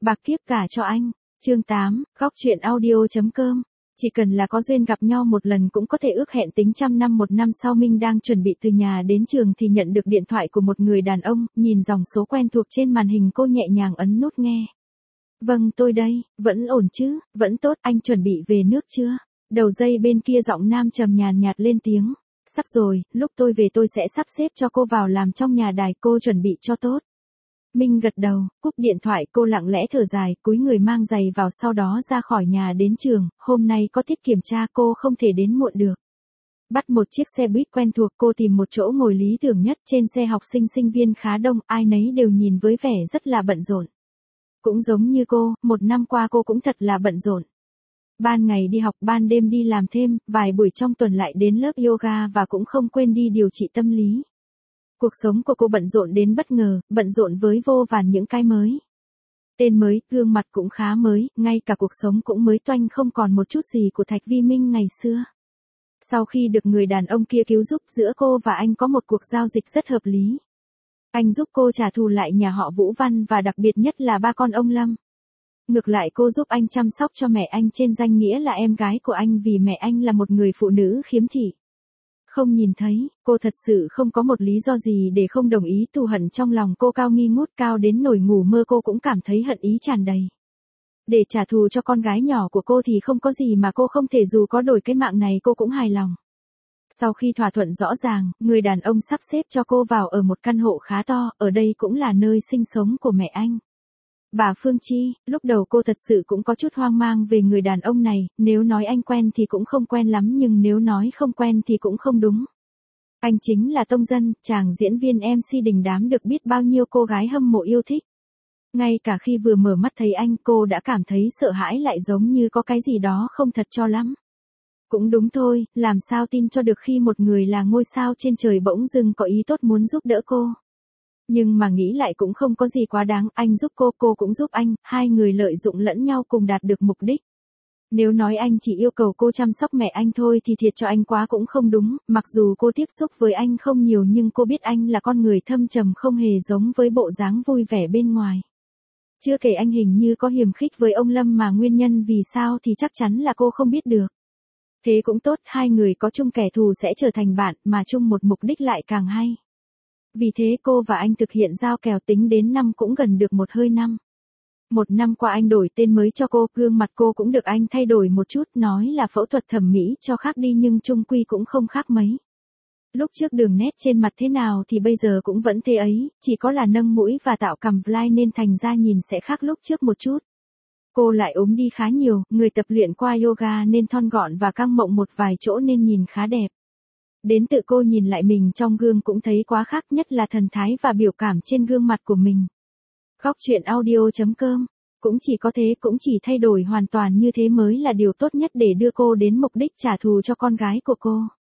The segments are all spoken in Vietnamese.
Bạc kiếp cả cho anh. Chương 8, góc truyện audio.com. Chỉ cần là có duyên gặp nhau một lần cũng có thể ước hẹn tính trăm năm. Một năm sau Minh đang chuẩn bị từ nhà đến trường thì nhận được điện thoại của một người đàn ông, nhìn dòng số quen thuộc trên màn hình cô nhẹ nhàng ấn nút nghe. Vâng tôi đây, vẫn ổn chứ, vẫn tốt, anh chuẩn bị về nước chưa? Đầu dây bên kia giọng nam trầm nhàn nhạt lên tiếng. Sắp rồi, lúc tôi về tôi sẽ sắp xếp cho cô vào làm trong nhà đài, cô chuẩn bị cho tốt. Minh gật đầu, cúp điện thoại cô lặng lẽ thở dài, cúi người mang giày vào sau đó ra khỏi nhà đến trường, hôm nay có tiết kiểm tra cô không thể đến muộn được. Bắt một chiếc xe buýt quen thuộc cô tìm một chỗ ngồi lý tưởng nhất, trên xe học sinh sinh viên khá đông, ai nấy đều nhìn với vẻ rất là bận rộn. Cũng giống như cô, một năm qua cô cũng thật là bận rộn. Ban ngày đi học, ban đêm đi làm thêm, vài buổi trong tuần lại đến lớp yoga và cũng không quên đi điều trị tâm lý. Cuộc sống của cô bận rộn đến bất ngờ, bận rộn với vô vàn những cái mới. Tên mới, gương mặt cũng khá mới, ngay cả cuộc sống cũng mới toanh, không còn một chút gì của Thạch Vi Minh ngày xưa. Sau khi được người đàn ông kia cứu giúp, giữa cô và anh có một cuộc giao dịch rất hợp lý. Anh giúp cô trả thù lại nhà họ Vũ Văn và đặc biệt nhất là ba con ông Lâm. Ngược lại cô giúp anh chăm sóc cho mẹ anh trên danh nghĩa là em gái của anh, vì mẹ anh là một người phụ nữ khiếm thị. Không nhìn thấy, cô thật sự không có một lý do gì để không đồng ý. Thù hận trong lòng cô cao nghi ngút, cao đến nỗi ngủ mơ cô cũng cảm thấy hận ý tràn đầy. Để trả thù cho con gái nhỏ của cô thì không có gì mà cô không thể, dù có đổi cái mạng này cô cũng hài lòng. Sau khi thỏa thuận rõ ràng, người đàn ông sắp xếp cho cô vào ở một căn hộ khá to, ở đây cũng là nơi sinh sống của mẹ anh. Bà Phương Chi, lúc đầu cô thật sự cũng có chút hoang mang về người đàn ông này, nếu nói anh quen thì cũng không quen lắm, nhưng nếu nói không quen thì cũng không đúng. Anh chính là Tông Dân, chàng diễn viên MC đình đám được biết bao nhiêu cô gái hâm mộ yêu thích. Ngay cả khi vừa mở mắt thấy anh cô đã cảm thấy sợ hãi, lại giống như có cái gì đó không thật cho lắm. Cũng đúng thôi, làm sao tin cho được khi một người là ngôi sao trên trời bỗng dưng có ý tốt muốn giúp đỡ cô. Nhưng mà nghĩ lại cũng không có gì quá đáng, anh giúp cô cũng giúp anh, hai người lợi dụng lẫn nhau cùng đạt được mục đích. Nếu nói anh chỉ yêu cầu cô chăm sóc mẹ anh thôi thì thiệt cho anh quá cũng không đúng, mặc dù cô tiếp xúc với anh không nhiều nhưng cô biết anh là con người thâm trầm, không hề giống với bộ dáng vui vẻ bên ngoài. Chưa kể anh hình như có hiềm khích với ông Lâm, mà nguyên nhân vì sao thì chắc chắn là cô không biết được. Thế cũng tốt, hai người có chung kẻ thù sẽ trở thành bạn, mà chung một mục đích lại càng hay. Vì thế cô và anh thực hiện giao kèo, tính đến năm cũng gần được một hơi năm. Một năm qua anh đổi tên mới cho cô, gương mặt cô cũng được anh thay đổi một chút, nói là phẫu thuật thẩm mỹ cho khác đi nhưng chung quy cũng không khác mấy. Lúc trước đường nét trên mặt thế nào thì bây giờ cũng vẫn thế ấy, chỉ có là nâng mũi và tạo cằm vai nên thành ra nhìn sẽ khác lúc trước một chút. Cô lại ốm đi khá nhiều, người tập luyện qua yoga nên thon gọn và căng mộng một vài chỗ nên nhìn khá đẹp. Đến tự cô nhìn lại mình trong gương cũng thấy quá khác, nhất là thần thái và biểu cảm trên gương mặt của mình. Góc truyện audio.com. Cũng chỉ có thế, cũng chỉ thay đổi hoàn toàn như thế mới là điều tốt nhất để đưa cô đến mục đích trả thù cho con gái của cô.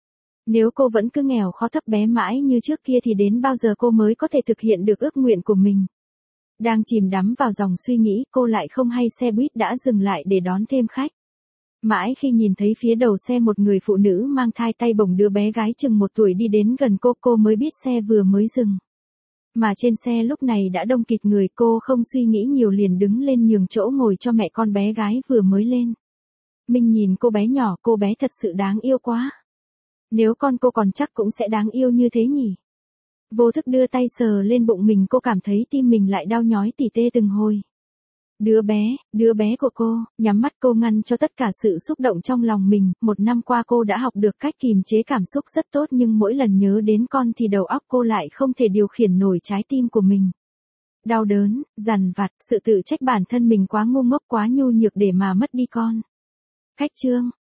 Nếu cô vẫn cứ nghèo khó thấp bé mãi như trước kia thì đến bao giờ cô mới có thể thực hiện được ước nguyện của mình. Đang chìm đắm vào dòng suy nghĩ, cô lại không hay xe buýt đã dừng lại để đón thêm khách. Mãi khi nhìn thấy phía đầu xe một người phụ nữ mang thai tay bồng đứa bé gái chừng 1 tuổi đi đến gần cô mới biết xe vừa mới dừng. Mà trên xe lúc này đã đông kịt người, cô không suy nghĩ nhiều liền đứng lên nhường chỗ ngồi cho mẹ con bé gái vừa mới lên. Minh nhìn cô bé nhỏ, cô bé thật sự đáng yêu quá. Nếu con cô còn chắc cũng sẽ đáng yêu như thế nhỉ. Vô thức đưa tay sờ lên bụng mình, cô cảm thấy tim mình lại đau nhói tỉ tê từng hồi. Đứa bé của cô, nhắm mắt cô ngăn cho tất cả sự xúc động trong lòng mình, một năm qua cô đã học được cách kìm chế cảm xúc rất tốt, nhưng mỗi lần nhớ đến con thì đầu óc cô lại không thể điều khiển nổi trái tim của mình. Đau đớn, dằn vặt, sự tự trách bản thân mình quá ngu ngốc, quá nhu nhược để mà mất đi con. Khách trương,